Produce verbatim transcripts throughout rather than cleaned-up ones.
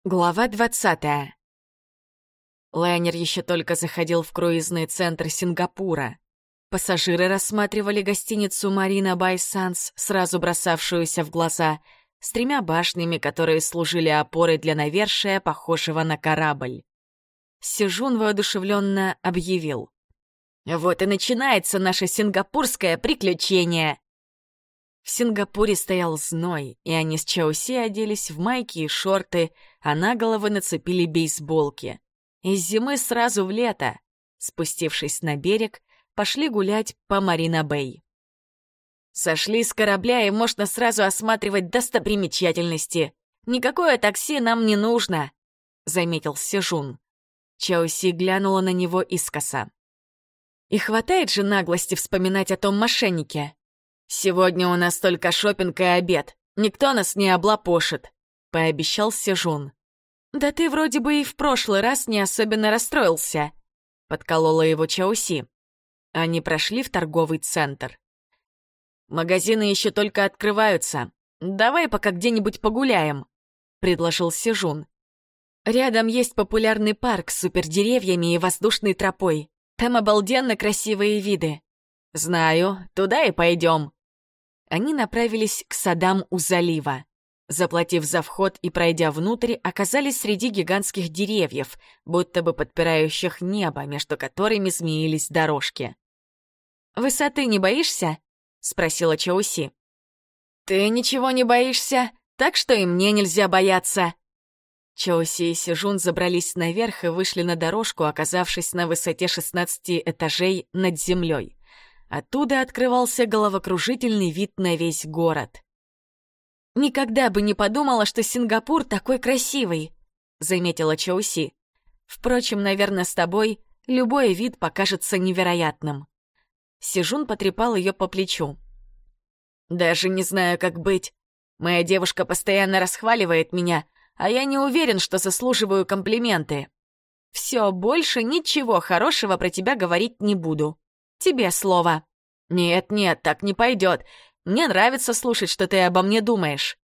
Глава двадцатая. Лайнер еще только заходил в круизный центр Сингапура. Пассажиры рассматривали гостиницу «Марина бай Санс», сразу бросавшуюся в глаза, с тремя башнями, которые служили опорой для навершия, похожего на корабль. Сежун воодушевленно объявил: «Вот и начинается наше сингапурское приключение!» В Сингапуре стоял зной, и они с Чауси оделись в майки и шорты, а на головы нацепили бейсболки. Из зимы сразу в лето. Спустившись на берег, пошли гулять по Марина-Бэй. «Сошли с корабля, и можно сразу осматривать достопримечательности. Никакое такси нам не нужно», — заметил Сежун. Чауси глянула на него искоса. «И хватает же наглости вспоминать о том мошеннике. Сегодня у нас только шопинг и обед. Никто нас не облапошит», — пообещал Сежун. «Да ты вроде бы и в прошлый раз не особенно расстроился», — подколола его Чауси. Они прошли в торговый центр. «Магазины еще только открываются. Давай пока где-нибудь погуляем», — предложил Сежун. «Рядом есть популярный парк с супердеревьями и воздушной тропой. Там обалденно красивые виды». «Знаю, туда и пойдем». Они направились к садам у залива. Заплатив за вход и пройдя внутрь, оказались среди гигантских деревьев, будто бы подпирающих небо, между которыми змеились дорожки. «Высоты не боишься?» — спросила Чауси. «Ты ничего не боишься, так что и мне нельзя бояться». Чауси и Сежун забрались наверх и вышли на дорожку, оказавшись на высоте шестнадцати этажей над землей. Оттуда открывался головокружительный вид на весь город. «Никогда бы не подумала, что Сингапур такой красивый», — заметила Чауси. «Впрочем, наверное, с тобой любой вид покажется невероятным». Сежун потрепал ее по плечу. «Даже не знаю, как быть. Моя девушка постоянно расхваливает меня, а я не уверен, что заслуживаю комплименты. Все, больше ничего хорошего про тебя говорить не буду. Тебе слово». «Нет-нет, так не пойдет. Мне нравится слушать, что ты обо мне думаешь».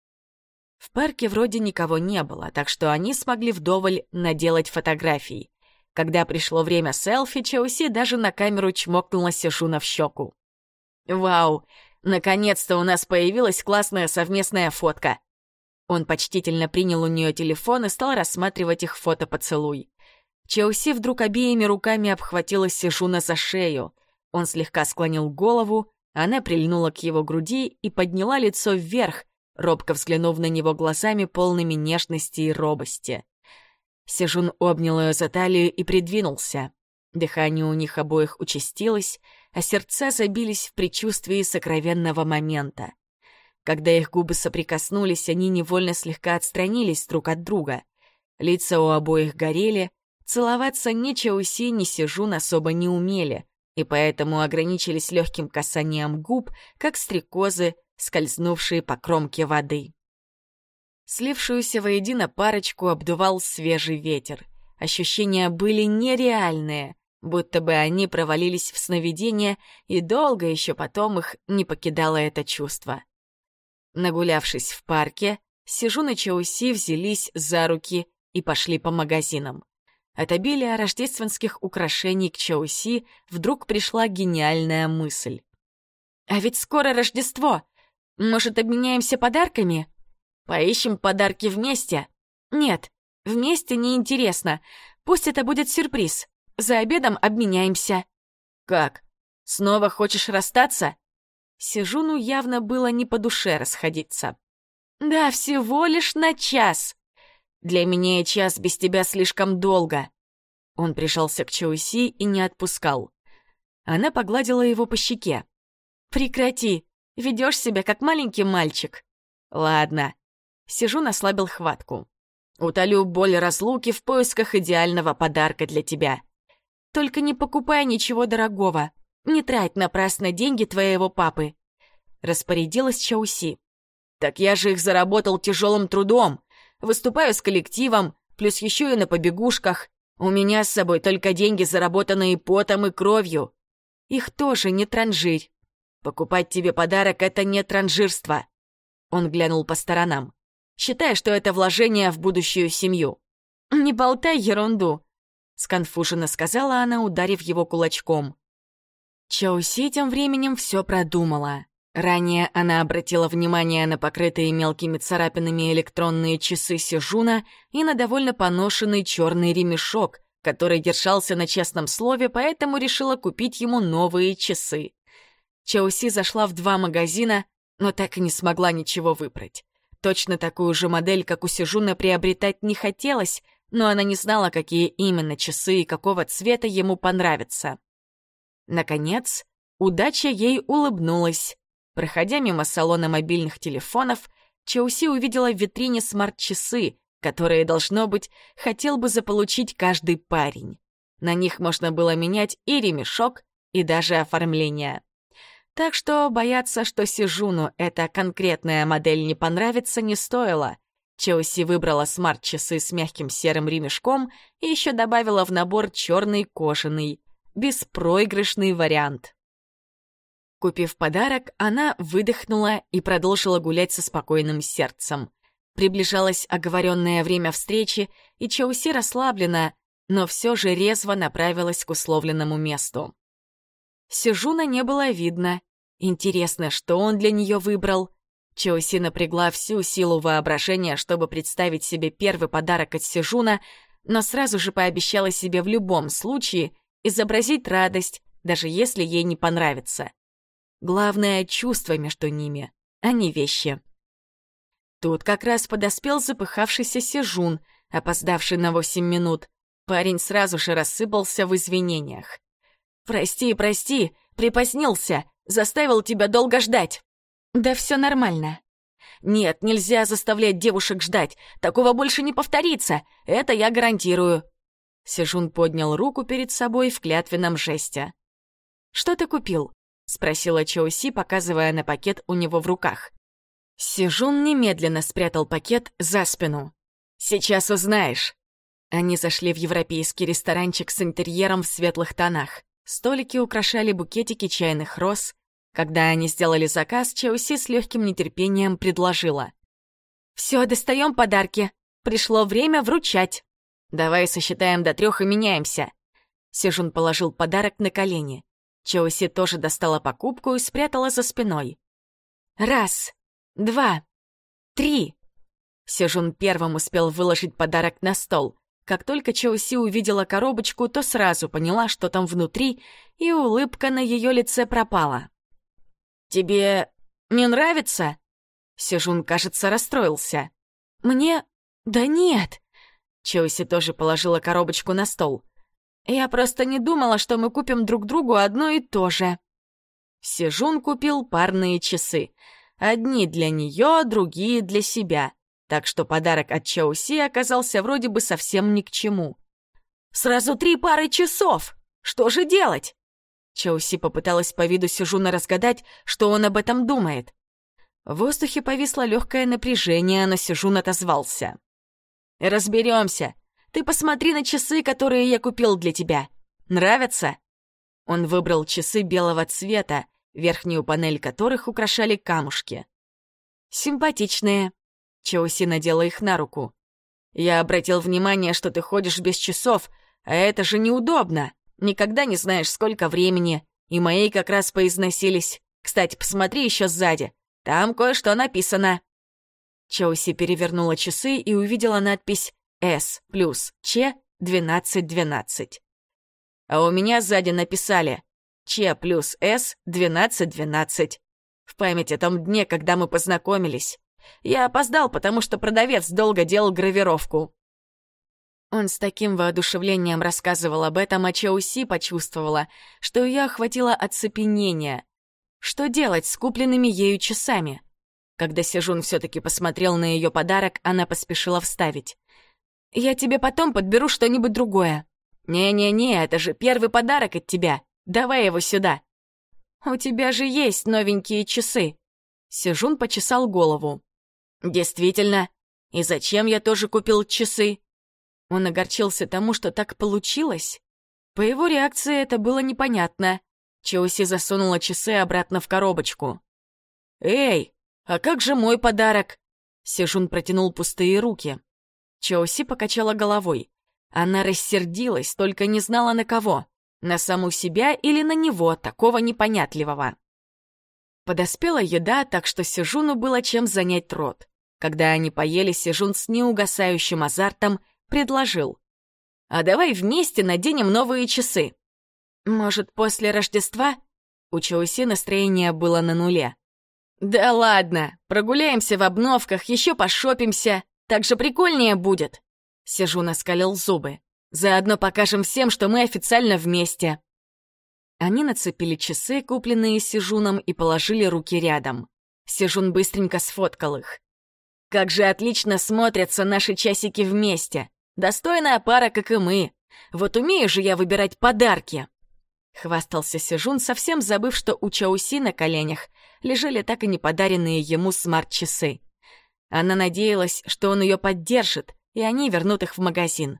В парке вроде никого не было, так что они смогли вдоволь наделать фотографий. Когда пришло время селфи, Чауси даже на камеру чмокнула Сежуна в щеку. «Вау, наконец-то у нас появилась классная совместная фотка». Он почтительно принял у нее телефон и стал рассматривать их фото-поцелуй. Чауси вдруг обеими руками обхватила Сежуна за шею. Он слегка склонил голову, она прильнула к его груди и подняла лицо вверх, робко взглянув на него глазами, полными нежности и робости. Сежун обнял ее за талию и придвинулся. Дыхание у них обоих участилось, а сердца забились в предчувствии сокровенного момента. Когда их губы соприкоснулись, они невольно слегка отстранились друг от друга. Лица у обоих горели, целоваться ни Чауси, ни Сежун особо не умели, и поэтому ограничились легким касанием губ, как стрекозы, скользнувшие по кромке воды. Слившуюся воедино парочку обдувал свежий ветер. Ощущения были нереальные, будто бы они провалились в сновидение, и долго еще потом их не покидало это чувство. Нагулявшись в парке, Сежун и Чауси взялись за руки и пошли по магазинам. От обилия рождественских украшений к Чауси вдруг пришла гениальная мысль. «А ведь скоро Рождество! Может, обменяемся подарками? Поищем подарки вместе? Нет, вместе неинтересно. Пусть это будет сюрприз. За обедом обменяемся». «Как? Снова хочешь расстаться?» Сежуну явно было не по душе расходиться. «Да, всего лишь на час. Для меня и час без тебя слишком долго». Он прижался к Чауси и не отпускал. Она погладила его по щеке. «Прекрати, ведешь себя как маленький мальчик». «Ладно». Сежун ослабил хватку. «Утолю боль разлуки в поисках идеального подарка для тебя. Только не покупай ничего дорогого. Не трать напрасно деньги твоего папы», — распорядилась Чауси. «Так я же их заработал тяжелым трудом. Выступаю с коллективом, плюс еще и на побегушках. У меня с собой только деньги, заработанные потом и кровью. Их тоже не транжирь. Покупать тебе подарок — это не транжирство». Он глянул по сторонам. считая, что это вложение в будущую семью. «Не болтай ерунду», — сконфуженно сказала она, ударив его кулачком. Чоуси тем временем все продумала. Ранее она обратила внимание на покрытые мелкими царапинами электронные часы Сежуна и на довольно поношенный черный ремешок, который держался на честном слове, поэтому решила купить ему новые часы. Чоуси зашла в два магазина, но так и не смогла ничего выбрать. Точно такую же модель, как у Сежуна, приобретать не хотелось, но она не знала, какие именно часы и какого цвета ему понравятся. Наконец, удача ей улыбнулась. Проходя мимо салона мобильных телефонов, Чоуси увидела в витрине смарт-часы, которые, должно быть, хотел бы заполучить каждый парень. На них можно было менять и ремешок, и даже оформление. Так что бояться, что Сежуну эта конкретная модель не понравится, не стоило. Чоуси выбрала смарт-часы с мягким серым ремешком и еще добавила в набор черный кожаный, беспроигрышный вариант. Купив подарок, она выдохнула и продолжила гулять со спокойным сердцем. Приближалось оговоренное время встречи, и Чоуси расслаблена, но все же резво направилась к условленному месту. Сежуна не было видно. Интересно, что он для нее выбрал. Чоуси напрягла всю силу воображения, чтобы представить себе первый подарок от Сежуна, но сразу же пообещала себе в любом случае изобразить радость, даже если ей не понравится. Главное — чувство между ними, а не вещи. Тут как раз подоспел запыхавшийся Сежун, опоздавший на восемь минут. Парень сразу же рассыпался в извинениях. «Прости, прости, припозднился, заставил тебя долго ждать». «Да все нормально». «Нет, нельзя заставлять девушек ждать, такого больше не повторится, это я гарантирую». Сежун поднял руку перед собой в клятвенном жесте. «Что ты купил?» — спросила Чоуси, показывая на пакет у него в руках. Сежун немедленно спрятал пакет за спину. «Сейчас узнаешь». Они зашли в европейский ресторанчик с интерьером в светлых тонах. Столики украшали букетики чайных роз. Когда они сделали заказ, Чоуси с легким нетерпением предложила. «Все, достаем подарки. Пришло время вручать. Давай сосчитаем до трех и меняемся». Сежун положил подарок на колени. Чоуси тоже достала покупку и спрятала за спиной. «Раз, два, три». Сежун первым успел выложить подарок на стол. Как только Чоуси увидела коробочку, то сразу поняла, что там внутри, и улыбка на ее лице пропала. «Тебе не нравится?» Сежун, кажется, расстроился. «Мне? Да нет!» Чоуси тоже положила коробочку на стол. «Я просто не думала, что мы купим друг другу одно и то же». Сежун купил парные часы. Одни для нее, другие для себя. Так что подарок от Чоуси оказался вроде бы совсем ни к чему. «Сразу три пары часов! Что же делать?» Чоуси попыталась по виду Сежуна разгадать, что он об этом думает. В воздухе повисло легкое напряжение, но Сежун отозвался. «Разберемся. Ты посмотри на часы, которые я купил для тебя. Нравятся?» Он выбрал часы белого цвета, верхнюю панель которых украшали камушки. «Симпатичные». Чоуси надела их на руку. «Я обратил внимание, что ты ходишь без часов, а это же неудобно. Никогда не знаешь, сколько времени. И мои как раз поизносились. Кстати, посмотри еще сзади. Там кое-что написано». Чоуси перевернула часы и увидела надпись «С плюс Ч двенадцать двенадцать». А у меня сзади написали «Ч плюс С двенадцать двенадцать». В память о том дне, когда мы познакомились. Я опоздал, потому что продавец долго делал гравировку. Он с таким воодушевлением рассказывал об этом, а Чоуси почувствовала, что ее охватило оцепенение. Что делать с купленными ею часами? Когда Сежун все-таки посмотрел на ее подарок, она поспешила вставить. «Я тебе потом подберу что-нибудь другое». «Не-не-не, это же первый подарок от тебя. Давай его сюда». «У тебя же есть новенькие часы». Сежун почесал голову. «Действительно. И зачем я тоже купил часы?» Он огорчился тому, что так получилось. По его реакции это было непонятно. Чоуси засунула часы обратно в коробочку. «Эй, а как же мой подарок?» Сежун протянул пустые руки. Чоуси покачала головой. Она рассердилась, только не знала на кого. На саму себя или на него, такого непонятливого. Подоспела еда, так что Сежуну было чем занять рот. Когда они поели, Сежун с неугасающим азартом предложил: «А давай вместе наденем новые часы». «Может, после Рождества?» У Чоуси настроение было на нуле. «Да ладно, прогуляемся в обновках, еще пошопимся, так же прикольнее будет». Сежун оскалил зубы. «Заодно покажем всем, что мы официально вместе». Они нацепили часы, купленные Сежуном, и положили руки рядом. Сежун быстренько сфоткал их. «Как же отлично смотрятся наши часики вместе! Достойная пара, как и мы! Вот умею же я выбирать подарки!» Хвастался Сежун, совсем забыв, что у Чоуси на коленях лежали так и не подаренные ему смарт-часы. Она надеялась, что он ее поддержит, и они вернут их в магазин.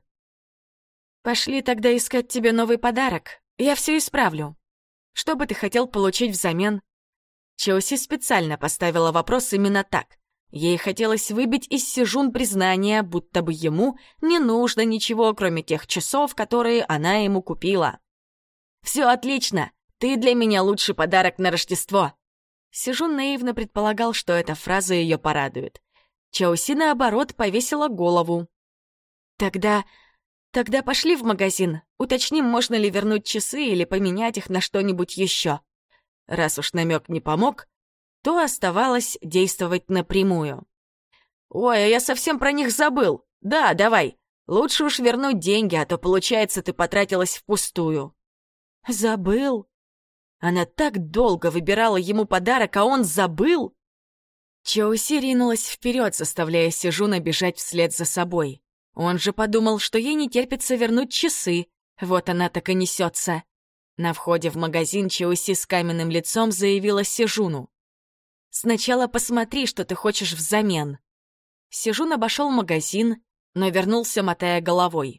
«Пошли тогда искать тебе новый подарок. Я все исправлю. Что бы ты хотел получить взамен?» Чоуси специально поставила вопрос именно так. Ей хотелось выбить из Сежун признание, будто бы ему не нужно ничего, кроме тех часов, которые она ему купила. «Все отлично! Ты для меня лучший подарок на Рождество!» Сежун наивно предполагал, что эта фраза ее порадует. Чоуси, наоборот, повесила голову. «Тогда... тогда пошли в магазин. Уточним, можно ли вернуть часы или поменять их на что-нибудь еще». Раз уж намек не помог, то оставалось действовать напрямую. «Ой, а я совсем про них забыл. Да, давай. Лучше уж вернуть деньги, а то, получается, ты потратилась впустую». «Забыл?» Она так долго выбирала ему подарок, а он забыл? Чоуси ринулась вперед, заставляя Сежуна бежать вслед за собой. Он же подумал, что ей не терпится вернуть часы. Вот она так и несется. На входе в магазин Чоуси с каменным лицом заявила Сежуну: «Сначала посмотри, что ты хочешь взамен». Сежун обошел магазин, но вернулся, мотая головой.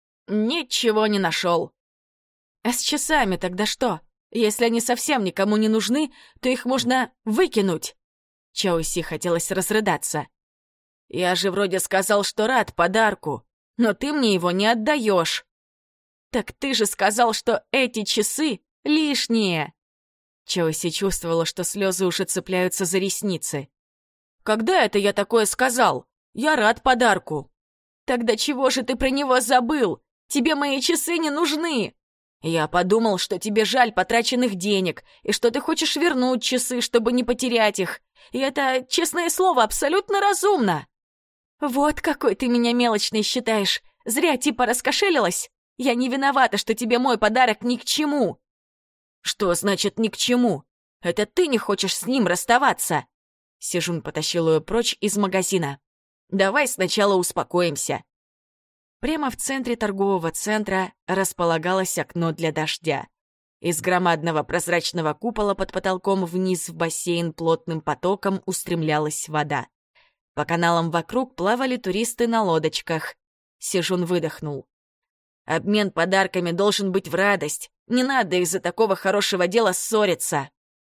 «Ничего не нашел». «А с часами тогда что? Если они совсем никому не нужны, то их можно выкинуть». Чоуси хотелось разрыдаться. «Я же вроде сказал, что рад подарку, но ты мне его не отдаешь». «Так ты же сказал, что эти часы лишние!» Чоуси чувствовала, что слезы уже цепляются за ресницы. «Когда это я такое сказал? Я рад подарку». «Тогда чего же ты про него забыл? Тебе мои часы не нужны!» «Я подумал, что тебе жаль потраченных денег, и что ты хочешь вернуть часы, чтобы не потерять их. И это, честное слово, абсолютно разумно». «Вот какой ты меня мелочной считаешь. Зря типа раскошелилась. Я не виновата, что тебе мой подарок ни к чему». «Что значит ни к чему? Это ты не хочешь с ним расставаться?» Сежун потащил ее прочь из магазина. «Давай сначала успокоимся». Прямо в центре торгового центра располагалось окно для дождя. Из громадного прозрачного купола под потолком вниз в бассейн плотным потоком устремлялась вода. По каналам вокруг плавали туристы на лодочках. Сежун выдохнул. «Обмен подарками должен быть в радость. Не надо из-за такого хорошего дела ссориться».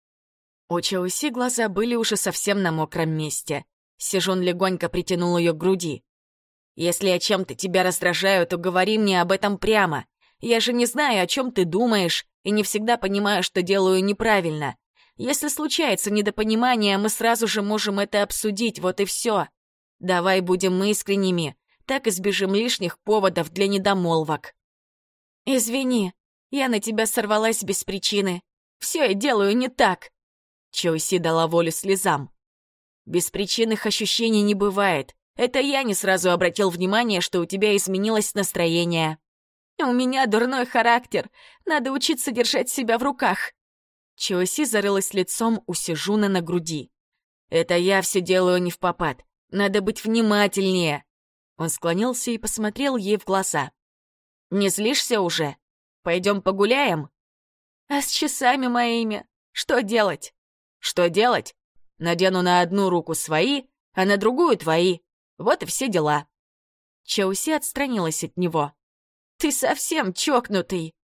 У Чоуси глаза были уже совсем на мокром месте. Сежун легонько притянул ее к груди. «Если я чем-то тебя раздражаю, то говори мне об этом прямо. Я же не знаю, о чем ты думаешь, и не всегда понимаю, что делаю неправильно. Если случается недопонимание, мы сразу же можем это обсудить, вот и все. Давай будем искренними, так избежим лишних поводов для недомолвок». «Извини, я на тебя сорвалась без причины. Все я делаю не так». Чоуси дала волю слезам. «Беспричинных ощущений не бывает. Это я не сразу обратил внимание, что у тебя изменилось настроение». «У меня дурной характер. Надо учиться держать себя в руках». Чоуси зарылась лицом у Сежуна на груди. «Это я все делаю не впопад. Надо быть внимательнее». Он склонился и посмотрел ей в глаза. «Не злишься уже? Пойдем погуляем?» «А с часами моими? Что делать?» «Что делать? Надену на одну руку свои, а на другую твои. Вот и все дела». Чоуси отстранилась от него. «Ты совсем чокнутый!»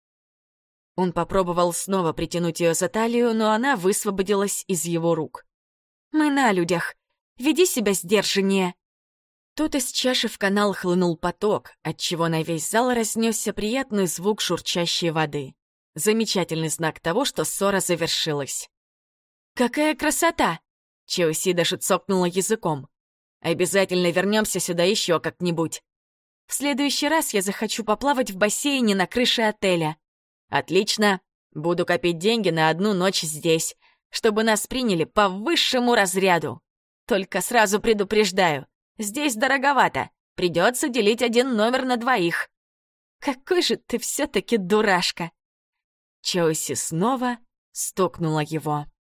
Он попробовал снова притянуть ее за талию, но она высвободилась из его рук. «Мы на людях. Веди себя сдержаннее». Тут из чаши в канал хлынул поток, отчего на весь зал разнесся приятный звук шурчащей воды. Замечательный знак того, что ссора завершилась. «Какая красота!» — Челси даже цокнула языком. «Обязательно вернемся сюда еще как-нибудь. В следующий раз я захочу поплавать в бассейне на крыше отеля». «Отлично. Буду копить деньги на одну ночь здесь, чтобы нас приняли по высшему разряду. Только сразу предупреждаю, здесь дороговато. Придется делить один номер на двоих». «Какой же ты все-таки дурашка!» Челси снова стукнула его.